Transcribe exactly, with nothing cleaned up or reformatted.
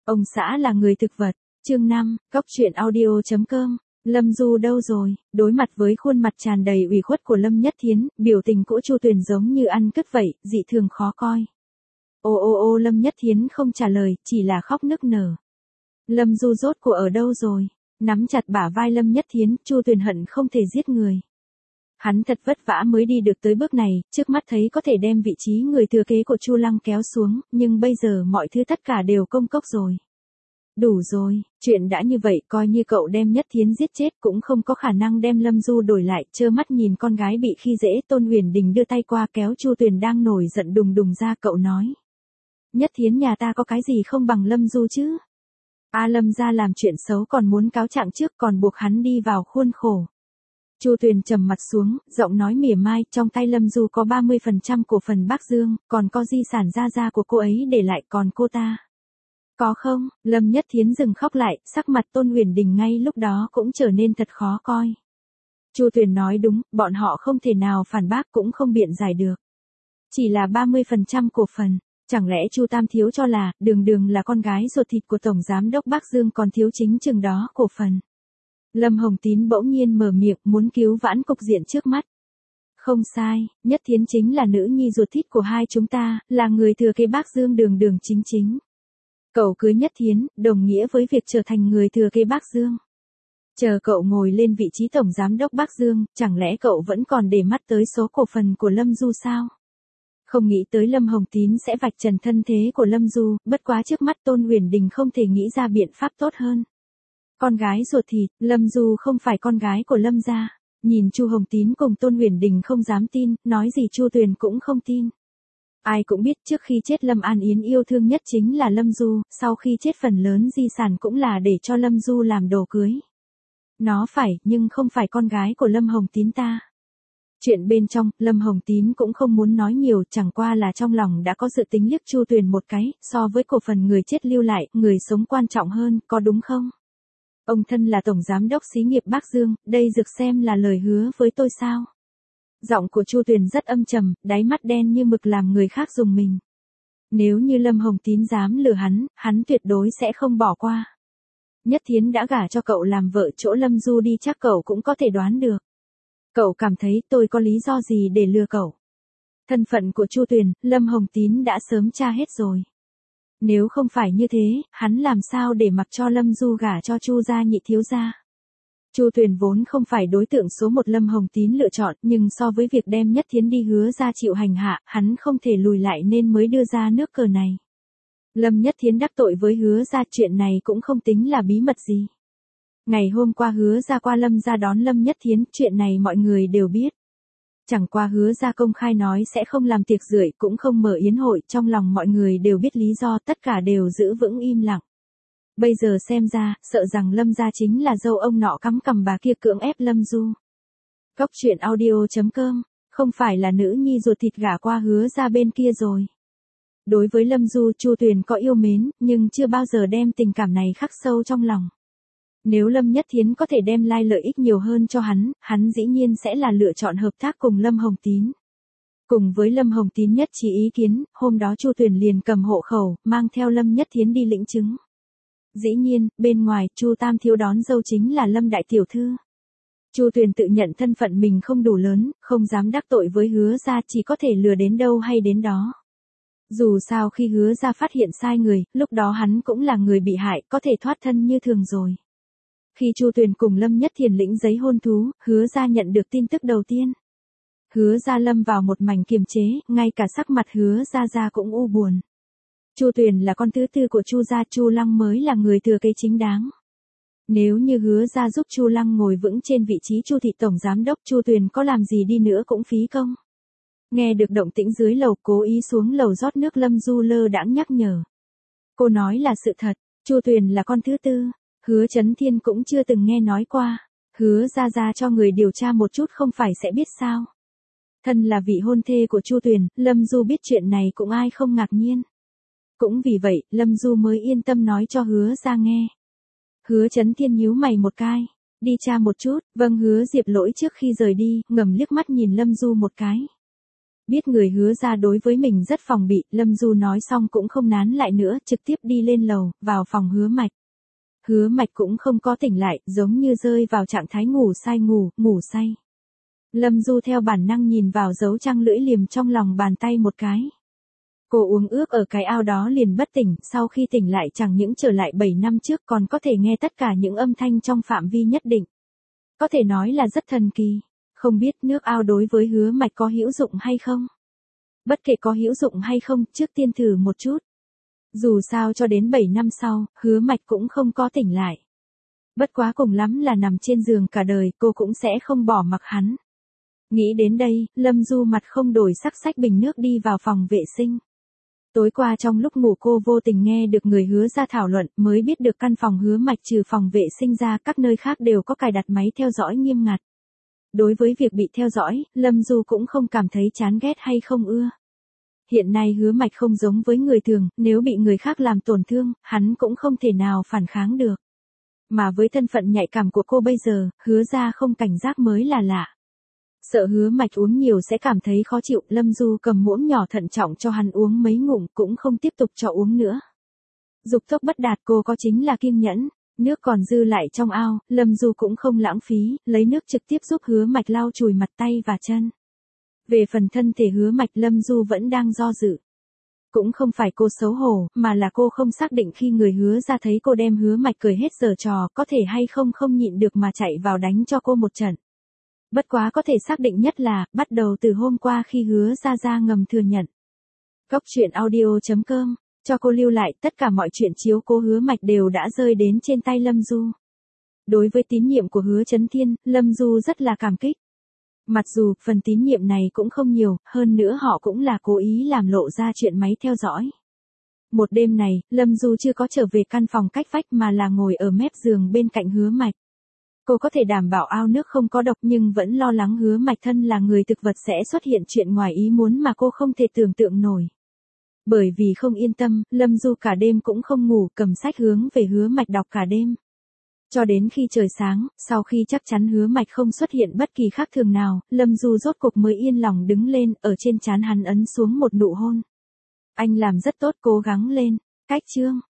Ông xã là người thực vật. Chương năm, cóc truyện audio chấm com. Lâm Du đâu rồi? Đối mặt với khuôn mặt tràn đầy ủy khuất của Lâm Nhất Thiến, biểu tình của Chu Tuyền giống như ăn cứt vậy, dị thường khó coi. Ô ô ô Lâm Nhất Thiến không trả lời, chỉ là khóc nức nở. Lâm Du rốt cuộc ở đâu rồi? Nắm chặt bả vai Lâm Nhất Thiến, Chu Tuyền hận không thể giết người. Hắn thật vất vả mới đi được tới bước này, trước mắt thấy có thể đem vị trí người thừa kế của Chu Lăng kéo xuống, nhưng bây giờ mọi thứ tất cả đều công cốc rồi. Đủ rồi, chuyện đã như vậy coi như cậu đem Nhất Thiến giết chết cũng không có khả năng đem Lâm Du đổi lại, trơ mắt nhìn con gái bị khi dễ. Tôn Huyền Đình đưa tay qua kéo Chu Tuyền đang nổi giận đùng đùng ra, cậu nói. Nhất Thiến nhà ta có cái gì không bằng Lâm Du chứ? A Lâm gia làm chuyện xấu còn muốn cáo trạng trước, còn buộc hắn đi vào khuôn khổ. Chu Tuyền trầm mặt xuống, giọng nói mỉa mai, trong tay Lâm Du có ba mươi phần trăm cổ phần Bắc Dương, còn có di sản gia gia của cô ấy để lại, còn cô ta. Có không? Lâm Nhất Thiến dừng khóc lại, sắc mặt Tôn Huyền Đình ngay lúc đó cũng trở nên thật khó coi. Chu Tuyền nói đúng, bọn họ không thể nào phản bác cũng không biện giải được. Chỉ là ba mươi phần trăm cổ phần, chẳng lẽ Chu Tam Thiếu cho là, đường đường là con gái ruột thịt của Tổng Giám đốc Bắc Dương còn thiếu chính chừng đó cổ phần. Lâm Hồng Tín bỗng nhiên mở miệng muốn cứu vãn cục diện trước mắt. Không sai, Nhất Thiến chính là nữ nhi ruột thịt của hai chúng ta, là người thừa kế Bắc Dương đường đường chính chính. Cậu cưới Nhất Thiến, đồng nghĩa với việc trở thành người thừa kế Bắc Dương. Chờ cậu ngồi lên vị trí Tổng Giám đốc Bắc Dương, chẳng lẽ cậu vẫn còn để mắt tới số cổ phần của Lâm Du sao? Không nghĩ tới Lâm Hồng Tín sẽ vạch trần thân thế của Lâm Du, bất quá trước mắt Tôn Huyền Đình không thể nghĩ ra biện pháp tốt hơn. Con gái ruột thịt, Lâm Du không phải con gái của Lâm gia. Nhìn Chu Hồng Tín cùng Tôn Huyền Đình không dám tin, nói gì Chu Tuyền cũng không tin. Ai cũng biết trước khi chết Lâm An Yến yêu thương nhất chính là Lâm Du, sau khi chết phần lớn di sản cũng là để cho Lâm Du làm đồ cưới. Nó phải, nhưng không phải con gái của Lâm Hồng Tín ta. Chuyện bên trong, Lâm Hồng Tín cũng không muốn nói nhiều, chẳng qua là trong lòng đã có dự tính liếc Chu Tuyền một cái, so với cổ phần người chết lưu lại, người sống quan trọng hơn, có đúng không? Ông thân là Tổng Giám đốc xí nghiệp Bắc Dương, đây được xem là lời hứa với tôi sao? Giọng của Chu Tuyền rất âm trầm, đáy mắt đen như mực làm người khác rùng mình. Nếu như Lâm Hồng Tín dám lừa hắn, hắn tuyệt đối sẽ không bỏ qua. Nhất Thiến đã gả cho cậu làm vợ, chỗ Lâm Du đi chắc cậu cũng có thể đoán được. Cậu cảm thấy tôi có lý do gì để lừa cậu? Thân phận của Chu Tuyền, Lâm Hồng Tín đã sớm tra hết rồi. Nếu không phải như thế, hắn làm sao để mặc cho Lâm Du gả cho Chu gia nhị thiếu gia? Chu Tuyền vốn không phải đối tượng số một Lâm Hồng Tín lựa chọn, nhưng so với việc đem Nhất Thiến đi Hứa gia chịu hành hạ, hắn không thể lùi lại nên mới đưa ra nước cờ này. Lâm Nhất Thiến đắc tội với Hứa gia, chuyện này cũng không tính là bí mật gì. Ngày hôm qua Hứa gia qua Lâm gia đón Lâm Nhất Thiến, chuyện này mọi người đều biết. Chẳng qua Hứa gia công khai nói sẽ không làm tiệc rưỡi, cũng không mở yến hội, trong lòng mọi người đều biết lý do, tất cả đều giữ vững im lặng. Bây giờ xem ra, sợ rằng Lâm gia chính là dâu ông nọ cắm cằm bà kia cưỡng ép Lâm Du. Cóc truyện audio chấm com, không phải là nữ nhi ruột thịt gả qua Hứa gia bên kia rồi. Đối với Lâm Du, Chu Tuyền có yêu mến, nhưng chưa bao giờ đem tình cảm này khắc sâu trong lòng. Nếu Lâm Nhất Thiến có thể đem lại lợi ích nhiều hơn cho hắn, hắn dĩ nhiên sẽ là lựa chọn hợp tác cùng Lâm Hồng Tín. Cùng với Lâm Hồng Tín nhất trí ý kiến, hôm đó Chu Tuyền liền cầm hộ khẩu, mang theo Lâm Nhất Thiến đi lĩnh chứng. Dĩ nhiên, bên ngoài, Chu Tam Thiếu đón dâu chính là Lâm đại tiểu thư. Chu Tuyền tự nhận thân phận mình không đủ lớn, không dám đắc tội với Hứa gia, chỉ có thể lừa đến đâu hay đến đó. Dù sao khi Hứa gia phát hiện sai người, lúc đó hắn cũng là người bị hại, có thể thoát thân như thường rồi. Khi Chu Tuyền cùng Lâm Nhất Thiền lĩnh giấy hôn thú, Hứa gia nhận được tin tức đầu tiên. Hứa gia lâm vào một mảnh kiềm chế, ngay cả sắc mặt Hứa gia gia cũng u buồn. Chu Tuyền là con thứ tư của Chu gia, Chu Lăng mới là người thừa kế chính đáng. Nếu như Hứa gia giúp Chu Lăng ngồi vững trên vị trí Chu thị tổng giám đốc, Chu Tuyền có làm gì đi nữa cũng phí công. Nghe được động tĩnh dưới lầu, cố ý xuống lầu rót nước, Lâm Du lơ đãng nhắc nhở. Cô nói là sự thật, Chu Tuyền là con thứ tư. Hứa Chấn Thiên cũng chưa từng nghe nói qua. Hứa gia gia cho người điều tra một chút không phải sẽ biết sao? Thân là vị hôn thê của Chu Tuyền, Lâm Du biết chuyện này cũng ai không ngạc nhiên. Cũng vì vậy, Lâm Du mới yên tâm nói cho Hứa gia nghe. Hứa Chấn Thiên nhíu mày một cái. Đi tra một chút, vâng. Hứa Diệp Lỗi trước khi rời đi, ngầm liếc mắt nhìn Lâm Du một cái. Biết người Hứa ra đối với mình rất phòng bị, Lâm Du nói xong cũng không nán lại nữa, trực tiếp đi lên lầu, vào phòng Hứa Mạch. Hứa Mạch cũng không có tỉnh lại, giống như rơi vào trạng thái ngủ say ngủ, ngủ say. Lâm Du theo bản năng nhìn vào dấu trăng lưỡi liềm trong lòng bàn tay một cái. Cô uống ước ở cái ao đó liền bất tỉnh, sau khi tỉnh lại chẳng những trở lại bảy năm trước còn có thể nghe tất cả những âm thanh trong phạm vi nhất định. Có thể nói là rất thần kỳ. Không biết nước ao đối với Hứa Mạch có hữu dụng hay không? Bất kể có hữu dụng hay không, trước tiên thử một chút. Dù sao cho đến bảy năm sau, Hứa Mạch cũng không có tỉnh lại. Bất quá cùng lắm là nằm trên giường cả đời, cô cũng sẽ không bỏ mặc hắn. Nghĩ đến đây, Lâm Du mặt không đổi sắc xách bình nước đi vào phòng vệ sinh. Tối qua trong lúc ngủ cô vô tình nghe được người Hứa ra thảo luận, mới biết được căn phòng Hứa Mạch trừ phòng vệ sinh ra, các nơi khác đều có cài đặt máy theo dõi nghiêm ngặt. Đối với việc bị theo dõi, Lâm Du cũng không cảm thấy chán ghét hay không ưa. Hiện nay Hứa Mạch không giống với người thường, nếu bị người khác làm tổn thương, hắn cũng không thể nào phản kháng được. Mà với thân phận nhạy cảm của cô bây giờ, Hứa ra không cảnh giác mới là lạ. Sợ Hứa Mạch uống nhiều sẽ cảm thấy khó chịu, Lâm Du cầm muỗng nhỏ thận trọng cho hắn uống mấy ngụm, cũng không tiếp tục cho uống nữa. Dục tốc bất đạt, cô có chính là kiêng nhẫn. Nước còn dư lại trong ao, Lâm Du cũng không lãng phí, lấy nước trực tiếp giúp Hứa Mạch lau chùi mặt tay và chân. Về phần thân thể Hứa Mạch, Lâm Du vẫn đang do dự. Cũng không phải cô xấu hổ, mà là cô không xác định khi người Hứa ra thấy cô đem Hứa Mạch cười hết giở trò, có thể hay không không nhịn được mà chạy vào đánh cho cô một trận. Bất quá có thể xác định nhất là, bắt đầu từ hôm qua khi Hứa ra ra ngầm thừa nhận. Góc truyện audio chấm com, cho cô lưu lại tất cả mọi chuyện chiếu cố Hứa Mạch đều đã rơi đến trên tay Lâm Du. Đối với tín nhiệm của Hứa Chấn Thiên, Lâm Du rất là cảm kích. Mặc dù phần tín nhiệm này cũng không nhiều, hơn nữa họ cũng là cố ý làm lộ ra chuyện máy theo dõi. Một đêm này, Lâm Du chưa có trở về căn phòng cách vách mà là ngồi ở mép giường bên cạnh Hứa Mạch. Cô có thể đảm bảo ao nước không có độc nhưng vẫn lo lắng Hứa Mạch thân là người thực vật sẽ xuất hiện chuyện ngoài ý muốn mà cô không thể tưởng tượng nổi. Bởi vì không yên tâm, Lâm Du cả đêm cũng không ngủ, cầm sách hướng về Hứa Mạch đọc cả đêm. Cho đến khi trời sáng, sau khi chắc chắn Hứa Mạch không xuất hiện bất kỳ khác thường nào, Lâm Du rốt cục mới yên lòng đứng lên, ở trên trán hắn ấn xuống một nụ hôn. Anh làm rất tốt, cố gắng lên. Cách chương